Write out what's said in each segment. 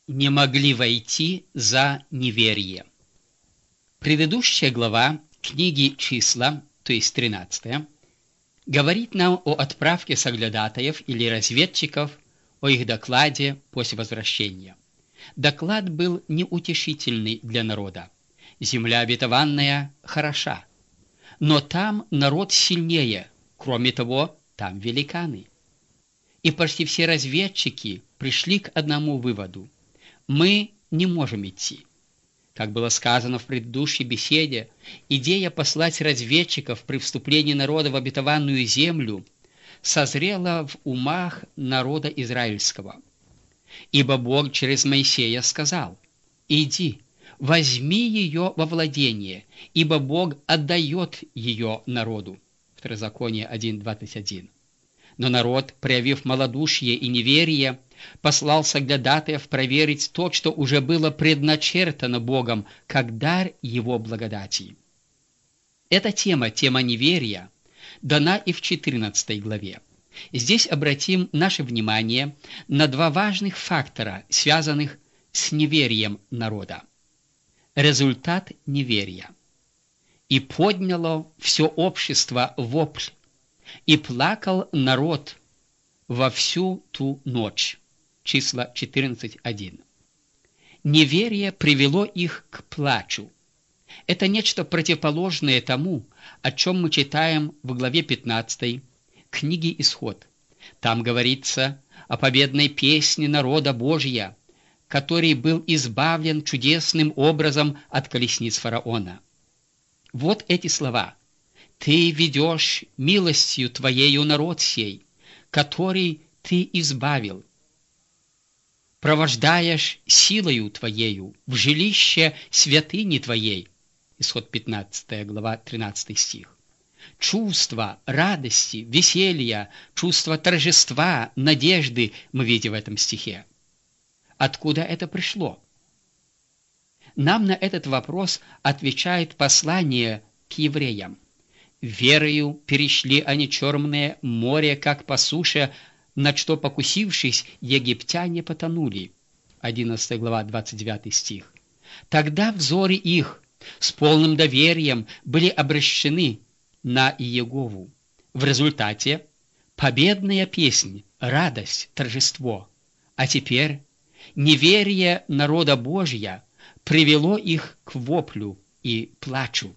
не могли войти за неверие. Предыдущая глава книги «Числа», то есть 13, говорит нам о отправке соглядатаев или разведчиков, о их докладе после возвращения. Доклад был неутешительный для народа. Земля обетованная хороша, но там народ сильнее, кроме того, там великаны. И почти все разведчики пришли к одному выводу: мы не можем идти. Как было сказано в предыдущей беседе, идея послать разведчиков при вступлении народа в обетованную землю созрела в умах народа израильского. Ибо Бог через Моисея сказал: «Иди, возьми ее во владение, ибо Бог отдает ее народу». Второзаконие 1:21. Но народ, проявив малодушие и неверие, послал соглядатаев проверить то, что уже было предначертано Богом, как дар Его благодати. Эта тема неверия, дана и в 14 главе. Здесь обратим наше внимание на два важных фактора, связанных с неверием народа. Результат неверия. «И подняло все общество вопль, и плакал народ во всю ту ночь». Числа 14:1. Неверие привело их к плачу. Это нечто противоположное тому, о чем мы читаем в главе 15 книги «Исход». Там говорится о победной песне народа Божия, который был избавлен чудесным образом от колесниц фараона. Вот эти слова: «Ты ведешь милостью Твоею народ сей, который Ты избавил, провождаешь силою Твоею в жилище святыни Твоей». Исход 15 глава 13 стих. Чувство радости, веселья, чувство торжества, надежды мы видим в этом стихе. Откуда это пришло? Нам на этот вопрос отвечает послание к евреям. «Верою перешли они черное море, как по суше, на что, покусившись, египтяне потонули». 11 глава 29 стих. Тогда взоры их с полным доверием были обращены на Иегову. В результате победная песнь, радость, торжество. А теперь неверие народа Божия привело их к воплю и плачу.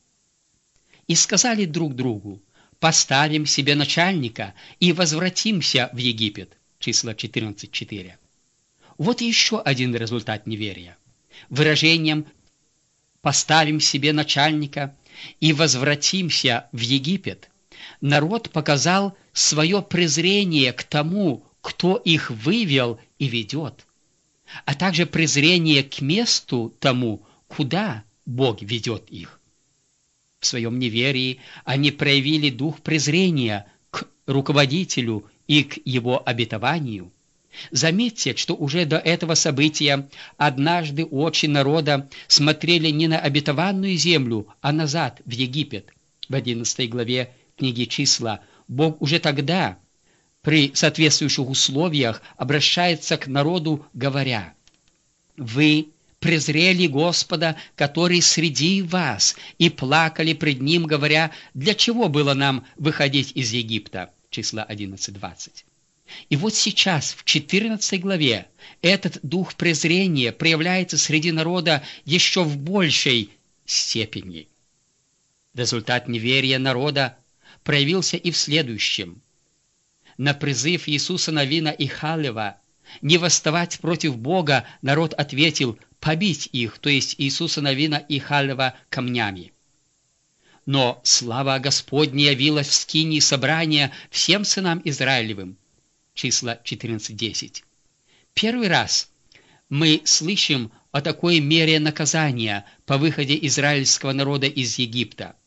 И сказали друг другу: «Поставим себе начальника и возвратимся в Египет». Числа 14:4. Вот еще один результат неверия. Выражением «поставим себе начальника и возвратимся в Египет» народ показал свое презрение к тому, кто их вывел и ведет, а также презрение к месту тому, куда Бог ведет их. В своем неверии они проявили дух презрения к руководителю и к его обетованию. Заметьте, что уже до этого события однажды очи народа смотрели не на обетованную землю, а назад, в Египет. В 11 главе книги «Числа» Бог уже тогда, при соответствующих условиях, обращается к народу, говоря: «Вы презрели Господа, который среди вас, и плакали пред Ним, говоря: для чего было нам выходить из Египта?» Числа 11:20. И вот сейчас, в 14 главе, этот дух презрения проявляется среди народа еще в большей степени. Результат неверия народа проявился и в следующем. На призыв Иисуса Навина и Халева не восставать против Бога народ ответил: побить их, то есть Иисуса Навина и Халева, камнями. Но слава Господня явилась в скинии собрания всем сынам Израилевым. Числа 14:10. Первый раз мы слышим о такой мере наказания по выходе израильского народа из Египта.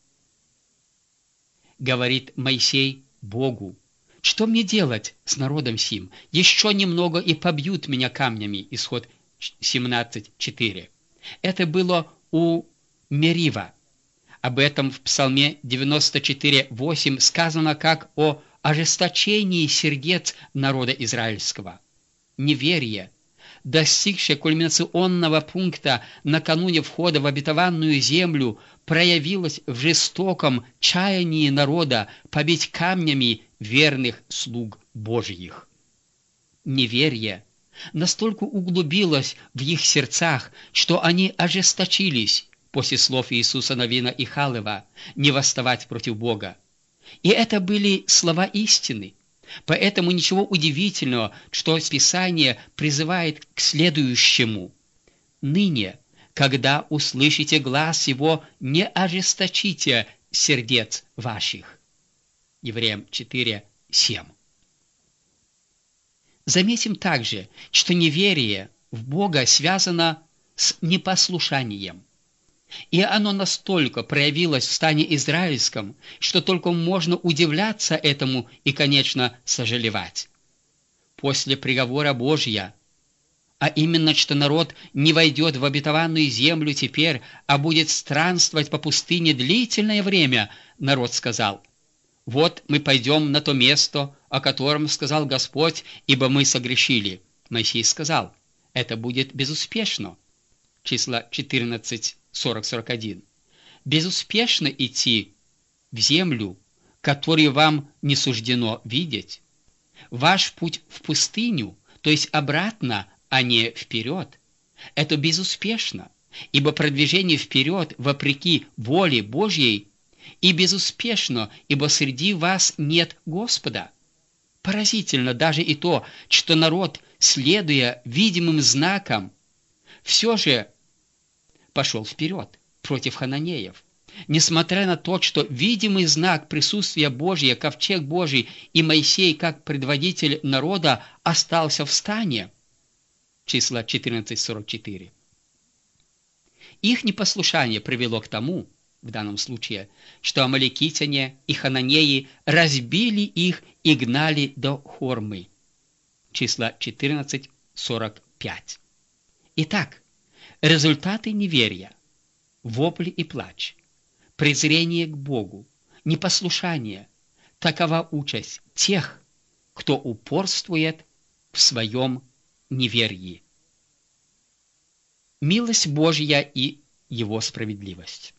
Говорит Моисей Богу: «Что мне делать с народом сим? Еще немного, и побьют меня камнями». Исход 17:4. Это было у Мерива. Об этом в Псалме 94:8 сказано как о ожесточении сердец народа израильского. Неверие достигшее кульминационного пункта накануне входа в обетованную землю, проявилось в жестоком чаянии народа побить камнями верных слуг Божьих. Неверие настолько углубилось в их сердцах, что они ожесточились после слов Иисуса Навина и Халева не восставать против Бога. И это были слова истины. Поэтому ничего удивительного, что Писание призывает к следующему: «Ныне, когда услышите глас его, не ожесточите сердец ваших». Евреям 4:7. Заметим также, что неверие в Бога связано с непослушанием. И оно настолько проявилось в стане израильском, что только можно удивляться этому и, конечно, сожалевать. После приговора Божия, а именно, что народ не войдет в обетованную землю теперь, а будет странствовать по пустыне длительное время, народ сказал: «Вот мы пойдем на то место, о котором сказал Господь, ибо мы согрешили». Моисей сказал: «Это будет безуспешно». Числа 14:40-41. Безуспешно идти в землю, которую вам не суждено видеть. Ваш путь в пустыню, то есть обратно, а не вперед, это безуспешно, ибо продвижение вперед вопреки воле Божьей, и безуспешно, ибо среди вас нет Господа. Поразительно даже и то, что народ, следуя видимым знакам, все же пошел вперед против хананеев. Несмотря на то, что видимый знак присутствия Божия, ковчег Божий и Моисей, как предводитель народа, остался в стане. Числа 14:44. Их непослушание привело к тому, в данном случае, что амаликитяне и хананеи разбили их и гнали до Хормы. Числа 14:45. Итак, результаты неверия: вопли и плач, презрение к Богу, непослушание – такова участь тех, кто упорствует в своем неверии. Милость Божья и Его справедливость.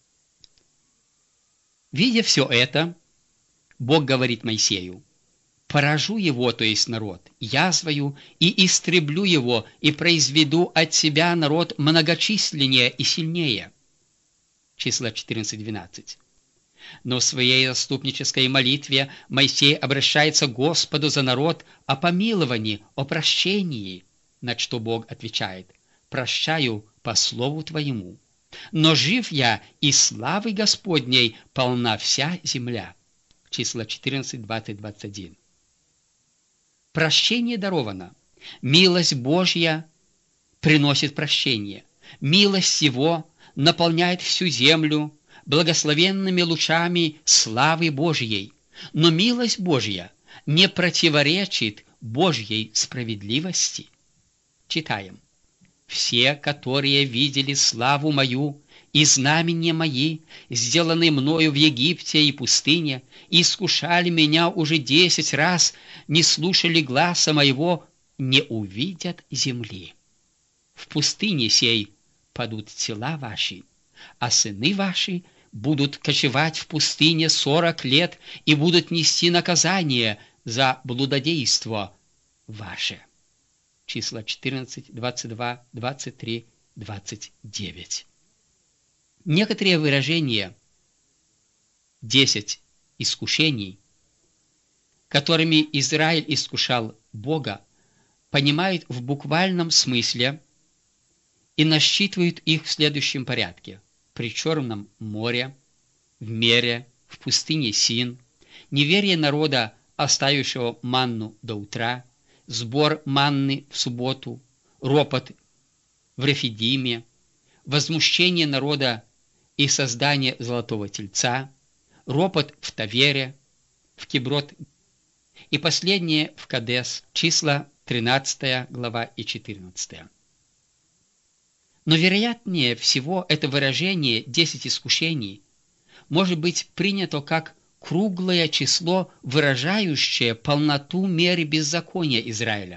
Видя все это, Бог говорит Моисею: «Поражу его, то есть народ, язвою, и истреблю его, и произведу от себя народ многочисленнее и сильнее». Числа 14:12. Но в своей заступнической молитве Моисей обращается к Господу за народ о помиловании, о прощении, на что Бог отвечает: «Прощаю по слову твоему, но жив я, и славы Господней полна вся земля». Числа 14:20-21. Прощение даровано. Милость Божья приносит прощение. Милость Его наполняет всю землю благословенными лучами славы Божьей. Но милость Божья не противоречит Божьей справедливости. Читаем: «Все, которые видели славу мою и знамения мои, сделанные мною в Египте и пустыне, и искушали меня уже 10 раз, не слушали гласа моего, не увидят земли. В пустыне сей падут тела ваши, а сыны ваши будут кочевать в пустыне 40 лет и будут нести наказание за блудодейство ваше». Числа 14, 22, 23, 29. Некоторые выражения 10 искушений, которыми Израиль искушал Бога, понимают в буквальном смысле и насчитывают их в следующем порядке: при Черном море, в Мере, в пустыне Син, неверие народа, оставившего манну до утра, сбор манны в субботу, ропот в Рефидиме, возмущение народа и создание золотого тельца, ропот в Тавере, в Киброт и последнее в Кадес, числа 13 глава и 14. Но вероятнее всего это выражение 10 искушений может быть принято как круглое число, выражающее полноту меры беззакония Израиля,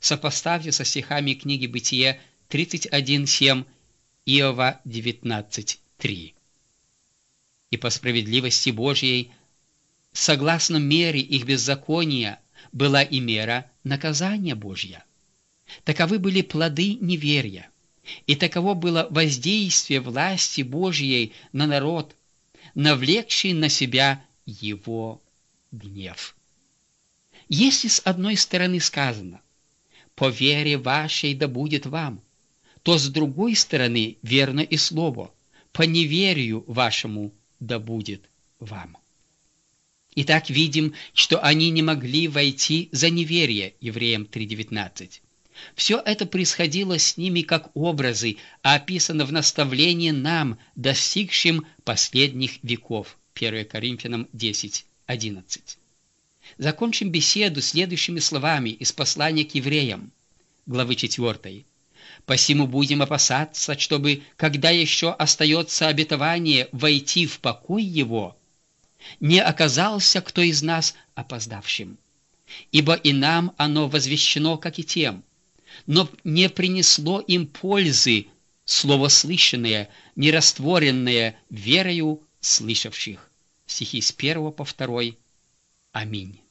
Сопоставьте со стихами книги Бытие 31:7, Иова 19:3. И по справедливости Божьей, согласно мере их беззакония, была и мера наказания Божья. Таковы были плоды неверия, и таково было воздействие власти Божьей на народ, навлекший на себя его гнев. Если с одной стороны сказано «по вере вашей да будет вам», то с другой стороны верно и слово «по неверию вашему да будет вам». Итак, видим, что они не могли войти за неверие, Евреям 3:19. Все это происходило с ними как образы, а описано в наставлении нам, достигшим последних веков, 1 Коринфянам 10:11. Закончим беседу следующими словами из послания к евреям, главы 4. «Посему будем опасаться, чтобы, когда еще остается обетование войти в покой его, не оказался кто из нас опоздавшим. Ибо и нам оно возвещено, как и тем, но не принесло им пользы слово слышанное, не растворенное верою слышавших». Стихи с 1 по 2. Аминь.